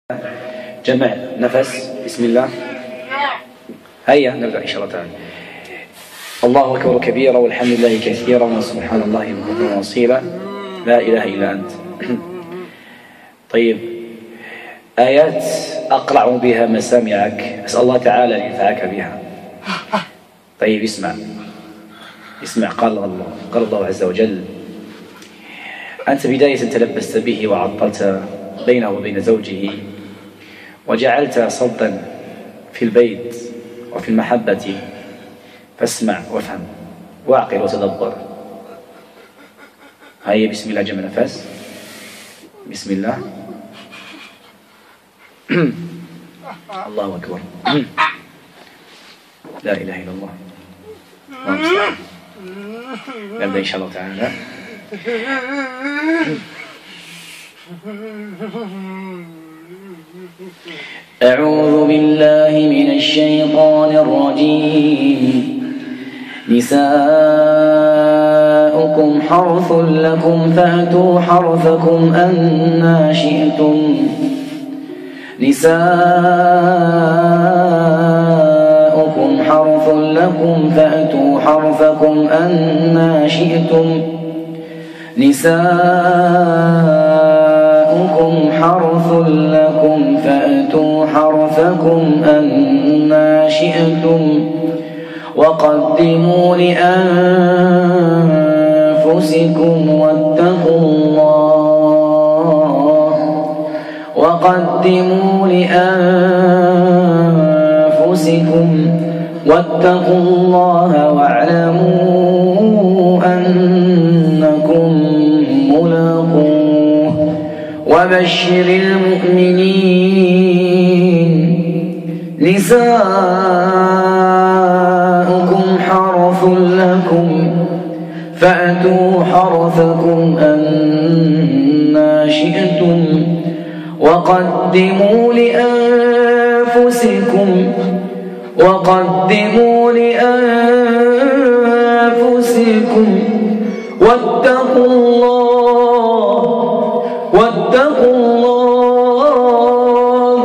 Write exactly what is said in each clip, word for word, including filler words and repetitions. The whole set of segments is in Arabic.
جمع نفس. بسم الله. هيا نبدأ إن شاء الله تعالى. الله أكبر كبيرا والحمد لله كثيرا وسبحان الله بكرة وأصيلا لا إله إلا أنت. طيب، آيات أقرع بها مسامعك، أسأل الله تعالى أن ينفعك بها. طيب اسمع اسمع قال الله قال الله عز وجل: أنت بداية تلبست به وعطلت بينه وبين زوجه وجعلت صدا في البيت وفي المحبة، فاسمع وافهم واعقل وتدبر. هيا بسم الله، جمع نفس. بسم الله. الله أكبر. لا إله إلا الله. اللهم استعان. نبدأ إن شاء الله تعالى. أعوذ بالله من الشيطان الرجيم. نساؤكم حرث لكم فأتوا حرثكم أنى شئتم. نساؤكم حرث لكم فأتوا حرثكم أنى شئتم. نساؤكم حرث لكم فأتوا حرثكم أنى شئتم وقدموا لأنفسكم واتقوا الله وقدموا لأنفسكم واتقوا الله واعلموا أنكم ملاقوه وبشر المؤمنين. نساؤكم حرث لكم فأتوا حرثكم أنى شئتم وقدموا لأنفسكم وقدموا لأنفسكم واتقوا الله واتقوا الله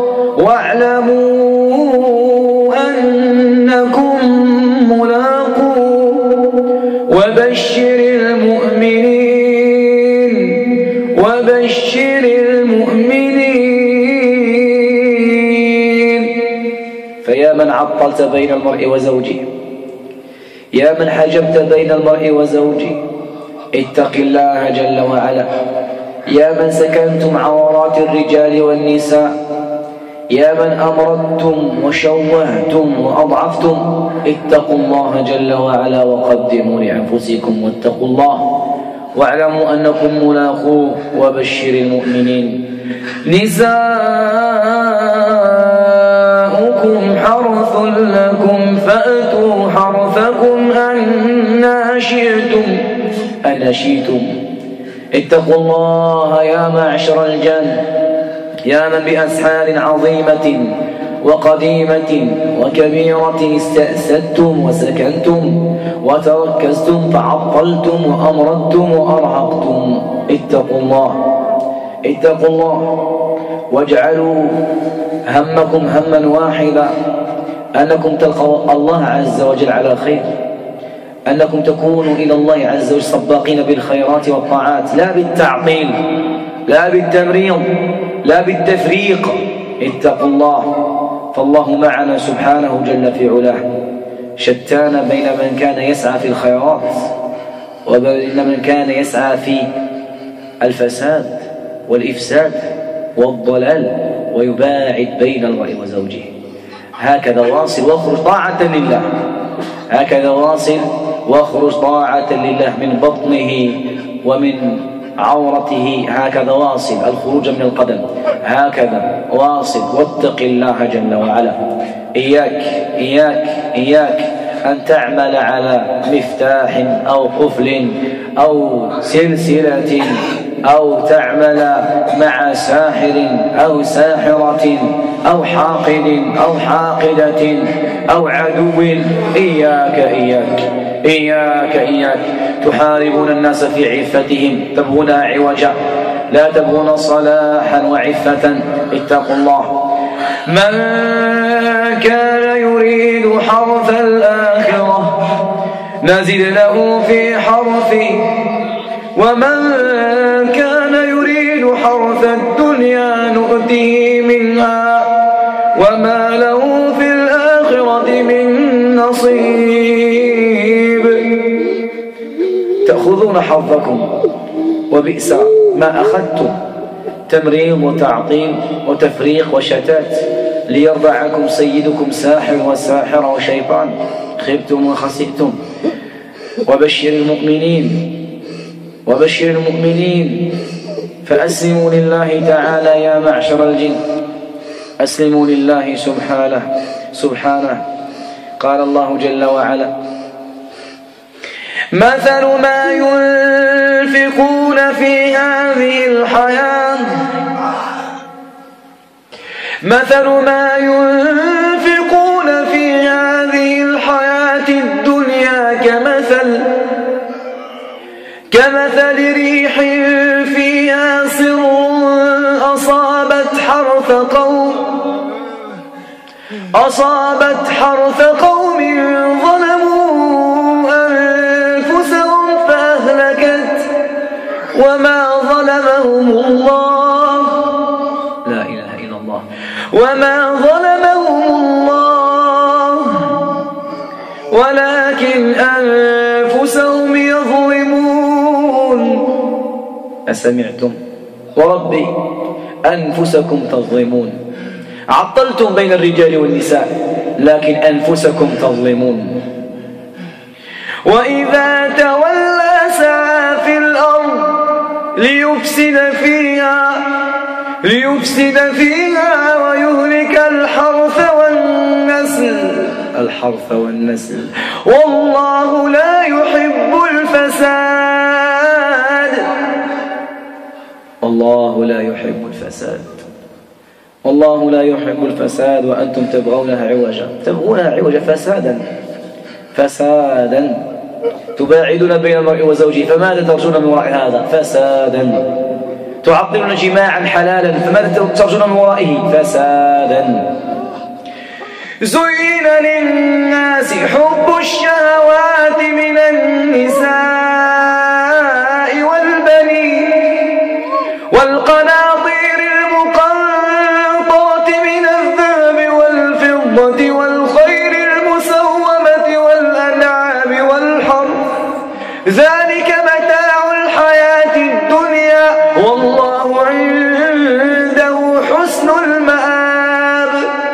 واعلموا أنكم ملاقوه وبشر المؤمنين وبشر المؤمنين. فيا من عطلت بين المرء وزوجه، يا من حجبت بين المرء وزوجه، اتق الله جل وعلا. يا من سكنتم عورات الرجال والنساء، يا من أمرضتم وشوهتم وأضعفتم، اتقوا الله جل وعلا وقدموا لأنفسكم واتقوا الله واعلموا أنكم ملاقوه وبشر المؤمنين. نساؤكم حرث لكم فأتوا حرثكم أنى شئتم أنى شئتم. اتقوا الله يا معشر الجن، يا من بأسحار عظيمة وقديمة وكبيرة استأسدتم وسكنتم وتركزتم فعطلتم وأمرضتم وأرهقتم. اتقوا الله اتقوا الله واجعلوا همكم هما واحدا، أنكم تلقوا الله عز وجل على خير، أنكم تكونوا إلى الله عز وجل سباقين بالخيرات والطاعات، لا بالتعطيل لا بالتمريض لا بالتفريق. اتقوا الله، فالله معنا سبحانه جل في علاه. شتان بين من كان يسعى في الخيرات وبين من كان يسعى في الفساد والإفساد والضلال ويباعد بين المرء وزوجه. هكذا واصل واخرج طاعة لله، هكذا واصل واخرج طاعة لله من بطنه ومن عورته، هكذا واصل الخروج من القدم، هكذا واصل واتق الله جل وعلا. إياك إياك إياك أن تعمل على مفتاح أو قفل أو سلسلة أو تعمل مع ساحر أو ساحرة أو حاقد أو حاقدة أو عدو. إياك إياك إياك إياك تحاربون الناس في عفتهم تبغونها عوجا لا تبغون صلاحا وعفة، اتقوا الله. من كان يريد حرث الآخرة نزد له في حرثه، ومن كان يريد حرث الدنيا نؤته منها وما له في الآخرة من نصيب. تأخذون حظكم وبئس ما أخذتم، تمريض وتعطيل وتفريق وشتات، ليرضى عنكم سيدكم ساحر وساحرة وشيطان، خبتم وخسئتم. وبشر المؤمنين وبشر المؤمنين فأسلموا لله تعالى يا معشر الجن، أسلموا لله سبحانه سبحانه. قال الله جل وعلا: مثل ما ينفقون في هذه الحياة مثل ما ينفقون في هذه الحياة الدنيا كمثل كمثل ريح فيها سر أصابت حرث قوم أصابت حرث قوم ظلموا أنفسهم فأهلكت وما ظلمهم الله لا إله إلا الله وما ظلمهم الله ولكن أنفسهم يظلمون. أسمعتم؟ وربي أنفسكم تظلمون. عطلتم بين الرجال والنساء لكن أنفسكم تظلمون. وإذا تولى سعى في الأرض ليفسد فيها ليفسد فيها ويهلك الحرث والنسل الحرث والنسل والله لا يحب الفساد. الله لا يحب الفساد والله لا يحب الفساد وأنتم تبغونها عوجا تبغونها عوجا فسادا فسادا تباعدون بين المرء وزوجه، فماذا ترجون من وراء هذا؟ فسادا. تعطلون جماعا حلالا، فماذا ترجون من ورائه؟ فسادا. زين للناس حب الشهوات من النساء والبنين والقناطير المقنطرة من الذهب والفضة والخيل المسومة والأنعام والحرث، ذلك متاع الحياة الدنيا والله عنده حسن المآب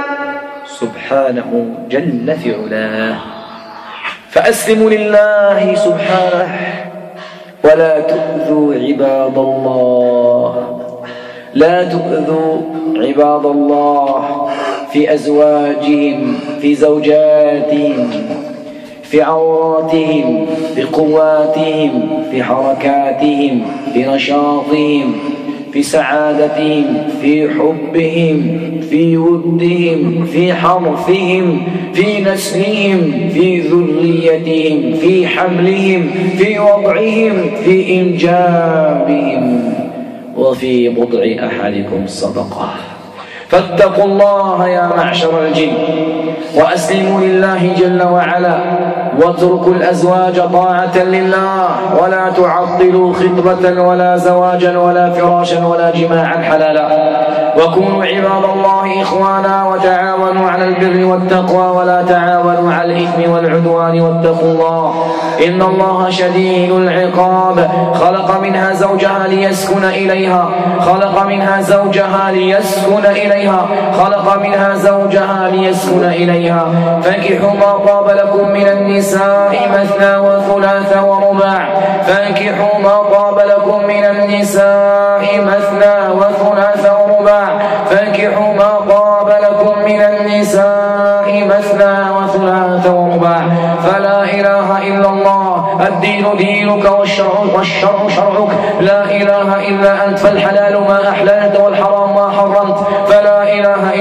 سبحانه جل في علاه. فأسلموا لله سبحانه ولا تؤذوا عباد الله، لا تؤذوا عباد الله في أزواجهم، في زوجاتهم، في عوراتهم، في قواتهم، في حركاتهم، في نشاطهم، في سعادتهم، في حبهم، في ودهم، في حرثهم، في نسلهم، في ذريتهم، في حملهم، في وضعهم، في إنجابهم، وفي بضع أحدكم صدقة. فاتقوا الله يا معشر الجن وأسلموا لله جل وعلا، واتركوا الأزواج طاعة لله، ولا تعطلوا خطبة ولا زواجا ولا فراشا ولا جماعا حلالا، وكونوا عباد الله إخوانا وتعاونوا على البر والتقوى ولا تعاونوا على الإثم والعدوان واتقوا الله إن الله شديد العقاب. خلق منها زوجها ليسكن إليها خلق منها زوجها ليسكن إليها خلق منها زوجها ليسكن إليها فانكحوا ما طاب لكم من النساء مثنى وثلاث ورباع فانكحوا ما طاب لكم من النساء مثنى وثلاث ورباع فانكحوا ما طاب لكم من النساء مثنى وثلاث ورباع فلا إله إلا الله، الدين دينك والشرع والشرع شرعك، لا إله إلا أنت، فالحلال ما أحللت والحرام ما حرمت، فلا إله إلا أنت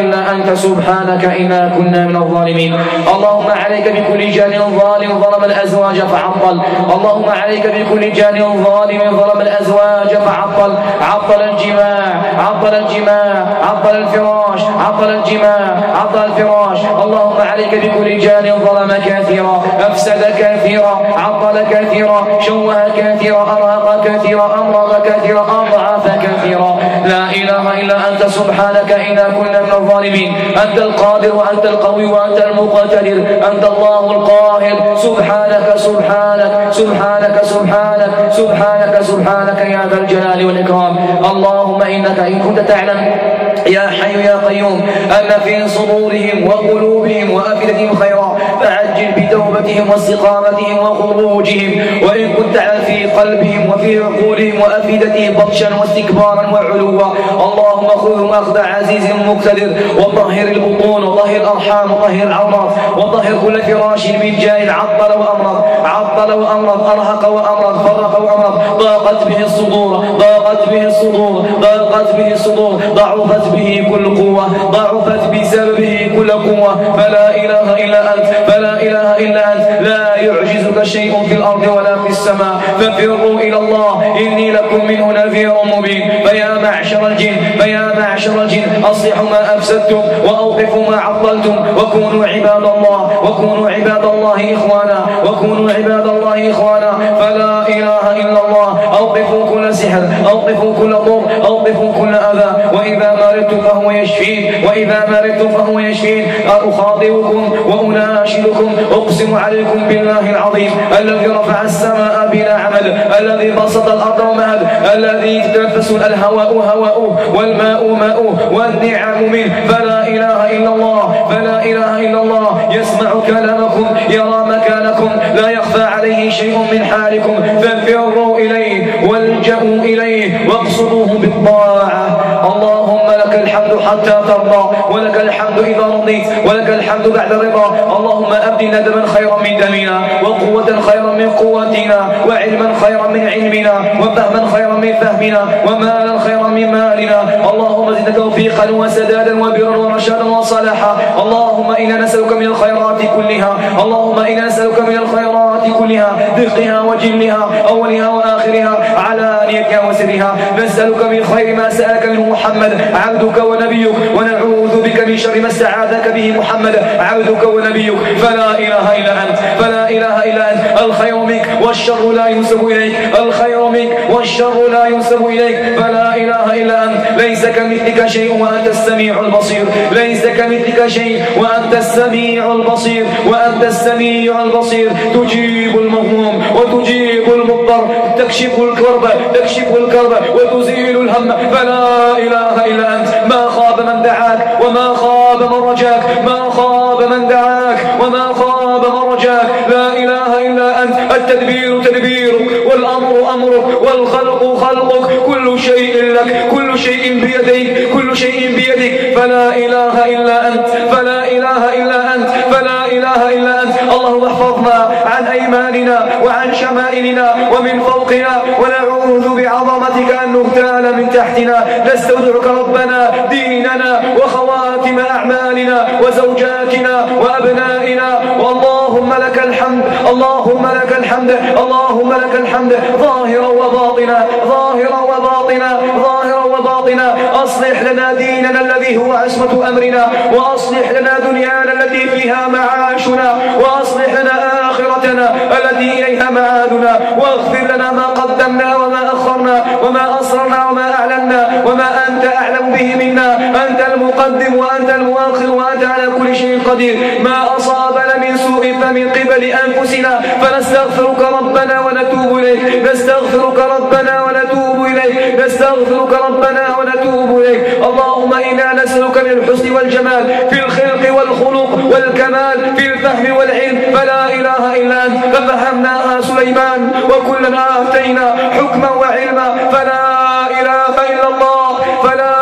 أنت سبحانك إنا كنا من الظالمين. اللهم عليك بكل جان ظالم ظلم الأزواج فعطل. اللهم عليك بكل جان ظالم ظلم الأزواج فعطل. عطل الجماع عطل الجماع عطل الفراش عطل الجماع عطل الفراش. اللهم عليك بكل جان ظلم كثيرا أفسد كثيرا عطل كثيرا شوه كثيرا أرهق كثيرا أمرض كثيرا أضعف كثيرا. لا إله إلا أنت سبحانك إنا كنا من الظالمين. أنت القادر وأنت القوي وأنت المقتدر. أنت الله القاهر. سبحانك سبحانك سبحانك سبحانك سبحانك سبحانك يا ذا الجلال والإكرام. اللهم إنك إن كنت تعلم يا حي يا قيوم أن في صدورهم وقلوبهم وأفئدتهم خيرا فعجل بتوبتهم واستقامتهم وخروجهم. وإن كنت في قلبهم وفي عقولهم وأفئدتهم بطشا واستكبارا وعلوا اللهم خذهم أخذ عزيز مقتدر. وطهر البطون وطهر الأرحام وطهر العورات وطهر كل فراش من جاء عطل وأمرض عطل وأمرض أرهق وأمرض فرق وأمرض ضاقت به الصدور ضاقت به الصدور ضاقت به الصدور ضعفت به كل قوة ضعفت بسببه كل قوة. فلا إله إلا أنت فلا إله إلا أنت لا يعجزك شيء في الأرض ولا في السماء. ففروا إلى الله إني لكم منه نذير مبين. فيا معشر الجن فيا معشر الجن أصلحوا ما أفسدتم وأوقفوا ما عطلتم وكونوا عباد الله وكونوا عباد الله إخوانا وكونوا عباد الله إخوانا. فلا إله إلا الله. أوقفوا كل سحر أوقفوا كل ضر أوقفوا كل أذى. وإذا مرضت فهو يشفين وإذا مرضت فهو يشفين. أخاطبكم وأناشدكم أقسم عليكم بالله العظيم الذي رفع السماء بلا عمد الذي بسط الأرض ومهد الذي يتنفس الهواء هواء والماء ماء والنعم منه. فلا إله إلا الله فلا إله إلا الله. يسمع كلامكم يرى مكانكم لا يخفى عليه شيء من حالكم. فانفروا إليه والجأوا إليه واقصدوه بالطاعة. اللهم لك الحمد حتى ترضى ولك الحمد إذا رضيت ولك الحمد بعد رضا. اللهم أبدنا دما خيرا من دمنا وقوة خيرا من قوتنا وعلما خيرا من علمنا وفهما خيرا من فهمنا ومالا خيرا من مالنا. اللهم زدنا توفيقا وسدادا وبرا ورشادا وصلاحا. اللهم إنا نسألك من الخيرات كلها اللهم إنا نسألك من الخيرات كلها دقها وجلها أولها وآخرها علانيتها وسرها. نسألك من خير ما سألك منه محمد عبدك ونبيك ونعوذ بك من شر ما استعاذك به محمد عبدك ونبيك. فلا إله إلا أنت فلا إله إلا أنت. الخير منك والشر لا ينسب إليك الخير منك والشر لا ينسب إليك. فلا إله إلا أنت. ليس كمثلك شيء وأنت السميع البصير ليس كمثلك شيء وأنت السميع البصير وأنت السميع البصير. تجيب المظلوم وتجيب المضطر تكشف الكرب تكشف الكرب وتزيل الهم. فلا إله إلا أنت. ما خاب من دعاك وما خاب من رجاك ما خاب من دعاك وما خاب من رجاك. لا إله إلا أنت. التدبير تدبيرك والأمر أمرك والخلق خلقك. كل شيء لك كل شيء بيديك كل شيء بيدك. فلا إله إلا أنت فلا إله إلا أنت فلا إله إلا أنت. اللهم احفظنا عن أيماننا وعن شمائلنا ومن فوقنا ونعوذ بعظمتك أن نغتال من تحتنا. نستودعك ربنا ديننا وخواتم أعمالنا وزوجاتنا وأبنائنا. واللهم لك الحمد اللهم لك الحمد اللهم لك الحمد ظاهرا وباطنا ظاهرا وباطنا ظاهرا وباطنا. أصلح لنا ديننا الذي هو عصمة أمرنا وأصلح لنا دنيانا التي فيها معاشنا وأصلح لنا آخرتنا التي إليها معادنا. واغفر لنا ما قدمنا وما أخرنا وما أسررنا وما أعلنا وما أنت أعلم به منا. أنت المقدم وأنت المؤخر وأنت على كل شيء قدير. ما أصابنا من سوء فمن قبل أنفسنا فنستغفرك ربنا ونتوب إليك نستغفرك ربنا ونتوب إليك نستغفرك ربنا ونتوب إليك. اللهم إنا نسألك من الحسن والجمال في الخلق والخلق والكمال في الفهم والعلم. فلا إله إلا أنت. ففهمناها سليمان وكلنا آتينا حكما وعلما. فلا إله إلا الله فلا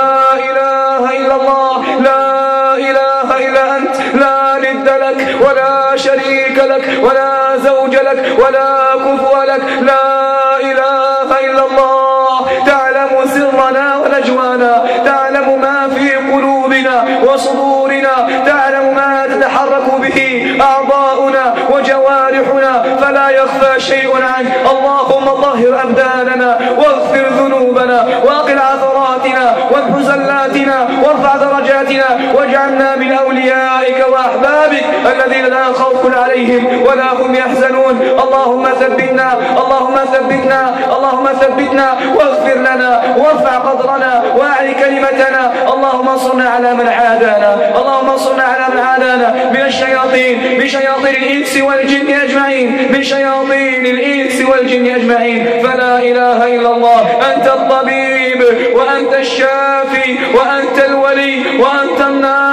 إله إلا الله. لا إله إلا أنت. لا ند لك ولا شريك لك ولا زوج لك ولا كفو لك. لا إله إلا الله. تعلم سرنا ونجوانا تعلم ما في قلوبنا قلوبنا وصدورنا، تعلم ما تتحرك به أعضاؤنا وجوارحنا، فلا يخفى شيء عنك. اللهم طهر أبداننا واغفر ذنوبنا وأقل عثراتنا وامحو زلاتنا وارفع درجاتنا، واجعلنا من أوليائك وأحبابك الذين لا خوف عليهم ولا هم يحزنون. اللهم ثبتنا اللهم ثبتنا اللهم ثبتنا واغفر لنا وارفع قدرنا واعل كلمتنا. اللهم انصرنا على من عادانا اللهم انصرنا على من عادانا من الشياطين، من شياطين الإنس والجن أجمعين، من شياطين الإنس والجن أجمعين. فلا إله إلا الله، أنت الطبيب وأنت الشافي وأنت الولي وأنت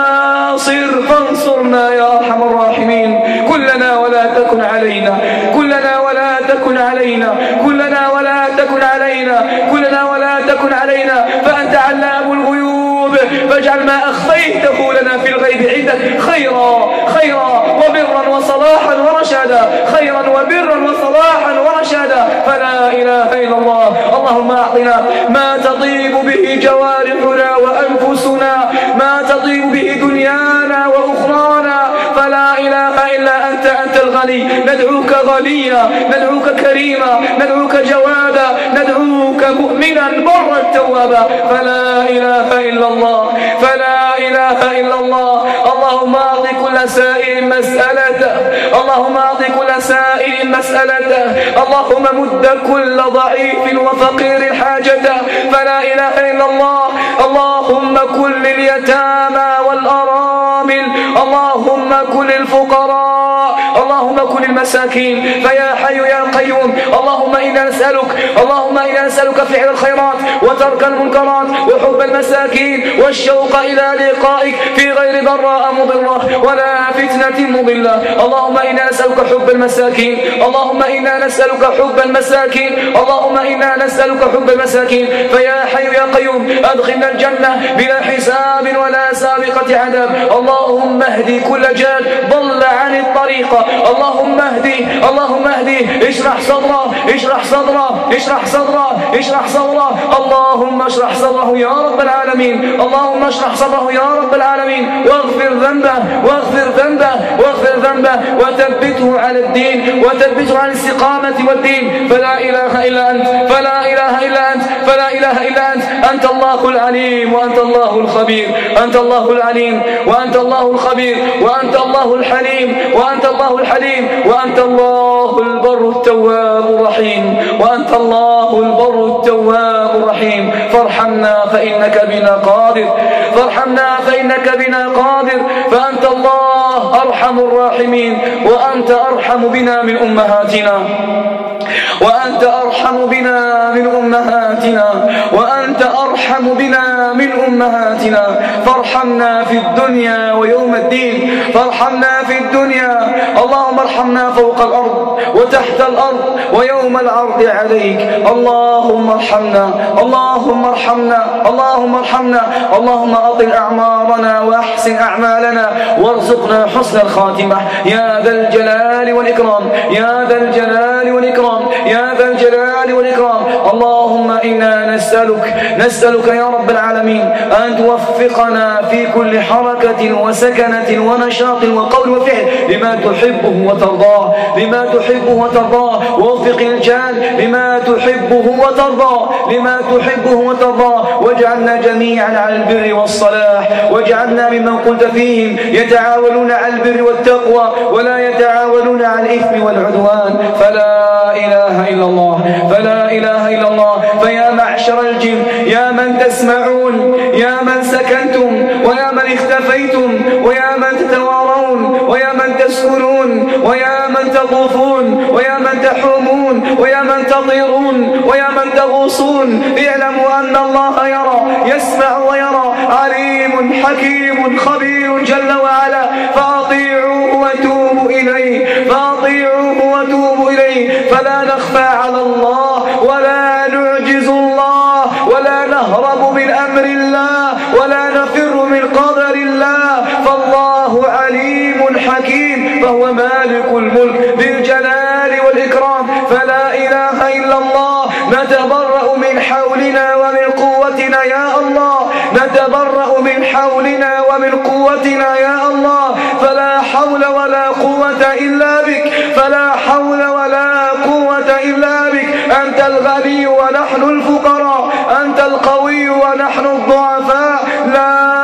الناصر، فانصرنا يا أرحم الراحمين. كلنا ولا تكن علينا كلنا ولا تكن علينا كلنا ولا تكن علينا كلنا ولا تكن علينا فأنت علام الغيوب، فاجعل ما أخفيته لنا في الغيب عندك خيرا خيرا وبرا وصلاحا ورشادا، خيرا وبرا وصلاحا ورشادا. فلا إله إلا الله. اللهم أعطنا ما تطيب به جوارحنا وأنفسنا، ما تطيب به دنيانا وأخرانا. فلا إله إلا أنت، أنت الغني، ندعوك غنيا، ندعوك كريما، ندعوك جوادا، ندعوك مؤمنا برا توابا. فلا إله إلا الله فلا إله إلا الله. اللهم أعط كل سائل مسألته اللهم أعط كل سائل مسألته اللهم مد كل ضعيف وفقير حاجته. فلا إله إلا الله. اللهم كل اليتامى والأرامل، اللهم كل الفقراء، اللهم كل المساكين. فيا حي يا قيوم، اللهم إنا نسألك اللهم إنا نسألك فعل الخيرات وترك المنكرات وحب المساكين والشوق إلى لقائك في غير ضراء مضرة ولا فتنة مضلة. اللهم إنا نسألك حب المساكين اللهم إنا نسألك حب المساكين اللهم إنا نسألك حب المساكين. فيا حي يا قيوم، أدخلنا الجنة بلا حساب ولا سابقة عذاب. اللهم اهدي كل جاد ضل عن الطريقة، اللهم اهدي اللهم اهدي اشرح صدره اشرح صدره اشرح صدره اشرح صدره اللهم اشرح صدره يا رب العالمين. اللهم اشرح صدره يا رب العالمين، واغفر ذنبه واغفر ذنبه واغفر ذنبه وثبته على الدين وثبته على الاستقامة والدين. فلا إله إلا أنت فلا إله إلا أنت فلا إله إلا أنت. أنت الله العليم وأنت الله الخبير أنت الله العليم وأنت الله الخبير وأنت الله الحليم وأنت الله الحليم وأنت الله البر التواب الرحيم وأنت الله البر التواب الرحيم. فارحمنا فإنك بنا قادر فارحمنا فإنك بنا قادر فأنت الله أرحم الراحمين، وأنت أرحم بنا من أمهاتنا وأنت أرحم بنا من أمهاتنا وأنت أرحم بنا من أمهاتنا. فارحمنا في الدنيا ويوم الدين فارحمنا في الدنيا. اللهم ارحمنا فوق الأرض وتحت الأرض ويوم العرض عليك. اللهم ارحمنا اللهم ارحمنا اللهم ارحمنا اللهم أطل أعمارنا وأحسن أعمالنا وارزقنا حسن الخاتمة يا ذا الجلال والإكرام يا ذا الجلال والإكرام يا ذا الجلال والإكرام. اللهم إنا نسألك نسألك يا رب العالمين أن توفقنا في كل حركة وسكنة ونشاط وقول وفعل لما تحبه وترضاه لما تحبه وترضاه. ووفق الجان لما تحبه وترضاه لما تحبه وترضاه. واجعلنا جميعا على البر والصلاح، واجعلنا ممن قلت فيهم يتعاونون على البر والتقوى ولا يتعاونون على الإثم والعدوان. فلا إله إلا الله فلا إله إلا الله. فيا معشر الجن يا من تسمعون يا من سكنتم ويا من اختفيتم ويا من تتوارون ويا من تسكنون ويا من تطوفون ويا من تحومون ويا من تطيرون ويا من تغوصون، اعلموا أن الله يرى يسمع ويرى، عليم حكيم خبير جل وعلا. فأطيعوه وتوبوا إليه فأطيعوه وتوبوا إليه. فلا نخفى على الله ولا نعجز الله ولا نهرب من أمر الله ولا نفر من قدر الله. فالله عليم حكيم، فهو مالك الملك بالجلال والإكرام. فلا إله إلا الله. نتبرأ من حولنا ومن قوتنا يا الله نتبرأ من حولنا ومن قوتنا يا الله، فلا حول ولا قوة إلا بك، فلا حول ولا قوة إلا بك. أنت الغني ونحن الفقراء، أنت القوي ونحن الضعفاء. لا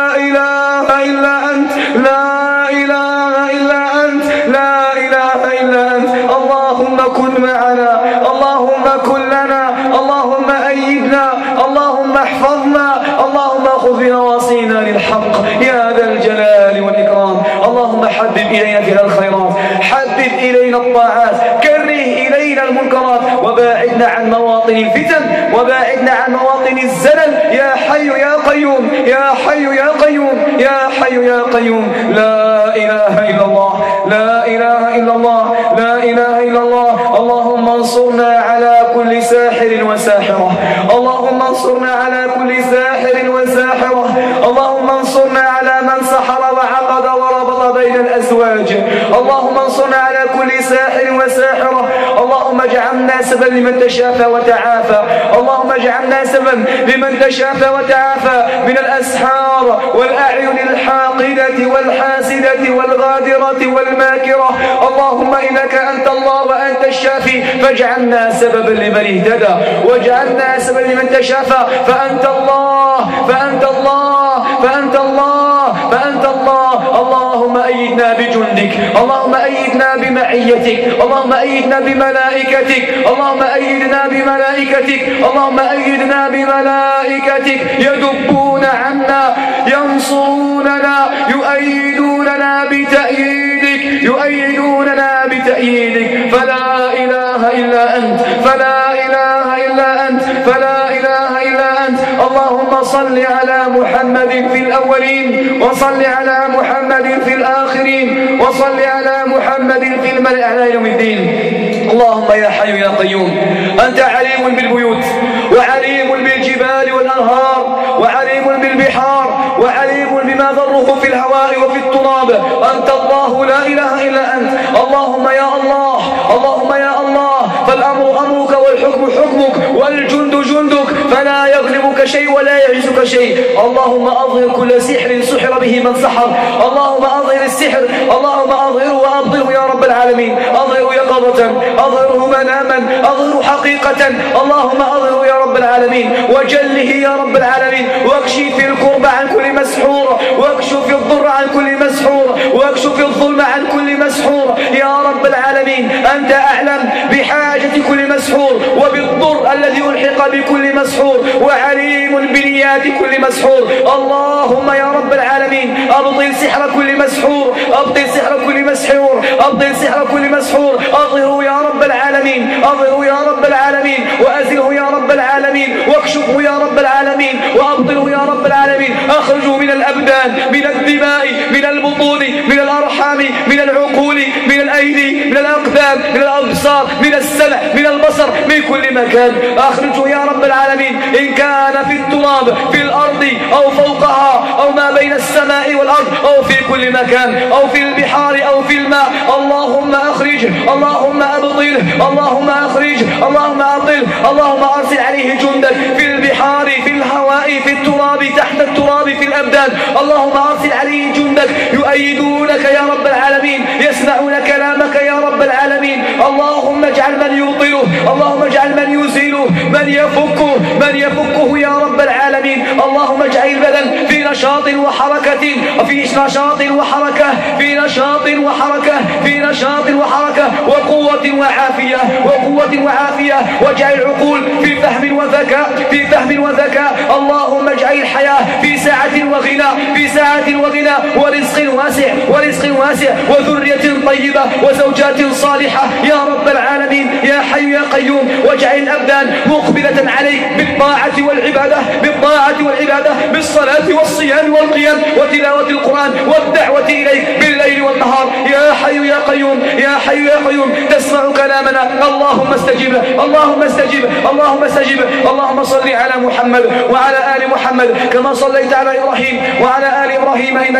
إله إلا أنت، لا إله إلا أنت، لا إله إلا أنت. اللهم كن معنا، اللهم كن لنا، اللهم أيدنا، اللهم احفظنا، اللهم خذ بنواصينا للحق يا ذا الجلال والإكرام. اللهم حبب إلينا فيها الخيرات، حبب إلينا الطاعات، كره إلينا المنكرات، وباعدنا عن مواطن الفتن، وباعدنا عن مواطن الزلل يا حي يا قيوم، يا حي يا قيوم، يا حي يا قيوم. لا إله إلا الله، لا إله إلا الله، لا إله إلا الله. اللهم انصرنا على كل ساحر وساحرة، اللهم انصرنا على كل ساحر وساحرة، اللهم انصرنا على من سحر وعقد وربط بين الأزواج، اللهم انصرنا على كل ساحر وساحرة. اللهم اجعلنا سببا لمن تشافى وتعافى، اللهم اجعلنا سببا لمن تشافى وتعافى من الأسحار والأعين الحاقدة والحاسدة والغادرة والماكرة. اللهم إنك أنت الله وأنت الشافي، فاجعلنا سببا لمن اهتدى، واجعلنا سببا لمن تشافى. فأنت الله، فأنت الله، فأنت الله، فأنت الله. اللهم أيدنا بجندك، اللهم أيدنا بمعيتك، اللهم أيدنا بملائكتك، اللهم أيدنا بملائكتك، اللهم أيدنا بملائكتك يدبون عنا، ينصروننا، يؤيدوننا بتأييدك، يؤيدوننا بتأييدك. فلا إله إلا أنت، فلا إله إلا أنت، فلا إله إلا أنت. اللهم صل على محمد في الأولين، وصل على محمد في الآخرين، وصل على محمد في الملأ على يوم الدين. اللهم يا حي يا قيوم، أنت عليم بالبيوت، وعليم بالجبال والأنهار، وعليم بالبحار، وعليم بما ذره في الهواء وفي التراب. أنت الله لا إله إلا أنت. اللهم يا الله، اللهم يا الله، فالأمر أمرك والحكم حكمك والجند جندك، فلا يغلبك شيء ولا يعجزك شيء. اللهم أظهر كل سحر سحر به من سحر، اللهم أظهر السحر، اللهم أظهره وأبطله يا رب العالمين. أظهره يقظة، أظهره مناما، أظهره حقيقة. اللهم أظهره يا رب العالمين، وجله يا رب العالمين، واكشف الكرب عن كل مسحور، واكشف الضر عن كل مسحور، واكشف الظلم عن كل مسحور يا رب العالمين. أنت أعلم بحاجة كل مسحور، وبالضر الذي ألحق بكل مسحور، وعليم بنيات كل مسحور. اللهم يا رب العالمين أبطل سحر كل مسحور، أبطل سحر كل مسحور، أبطل سحر كل مسحور. أظهره يا رب العالمين، أظهره يا رب العالمين، وأزله يا رب العالمين، واكشفه يا رب العالمين، وأبطله يا رب العالمين. أخرجه من الأبدان، من الدماء، من البطون، من الأرحام، من العقول، من الأيدي، من الأقدام، من الأبصار، من السمع، من البصر، من كل مكان. أخرجه يا رب العالمين، إن كان في التراب، في الأرض أو فوقها، أو ما بين السماء والأرض، أو في كل مكان، أو في البحار أو في الماء. اللهم أخرج، اللهم أبطل، اللهم أخرج، اللهم أبطل. اللهم أرسل عليه جندك في البحار، في الهواء، في التراب، تحت التراب، في الأبدان. اللهم أرسل عليه جندك يؤيدونك يا رب العالمين، يسمعون كلامك يا رب العالمين. اللهم اجعل من يبطله، اللهم اجعل من يزيله، من يفكه، من يفكه يا رب العالمين. اللهم اجعل البدن في نشاط وحركة، في نشاط وحركة، في نشاط وحركة، في نشاط وحركة، وقوة وعافية، وقوة وعافية. واجعل العقول في فهم وذكاء، في فهم وذكاء. اللهم اجعل الحياة في ساعة وغنى، في ساعة وغنى، ورزق واسع، ورزق واسع، وذرية طيبة، وزوجات صالحة يا رب العالمين. يا حي يا قيوم، واجعل الأبدان مقبلة عليك بالطاعة والعبادة، بالطاعة والعبادة، بالصلاة والصيام والقيام وتلاوة القرآن والدعوة إليك بالليل والنهار. يا حي يا قيوم، يا حي يا قيوم، تسمع كلامنا. اللهم استجب، اللهم استجب، اللهم استجب. اللهم صل على محمد وعلى آل محمد كما صليت على إبراهيم وعلى آل إبراهيم إنك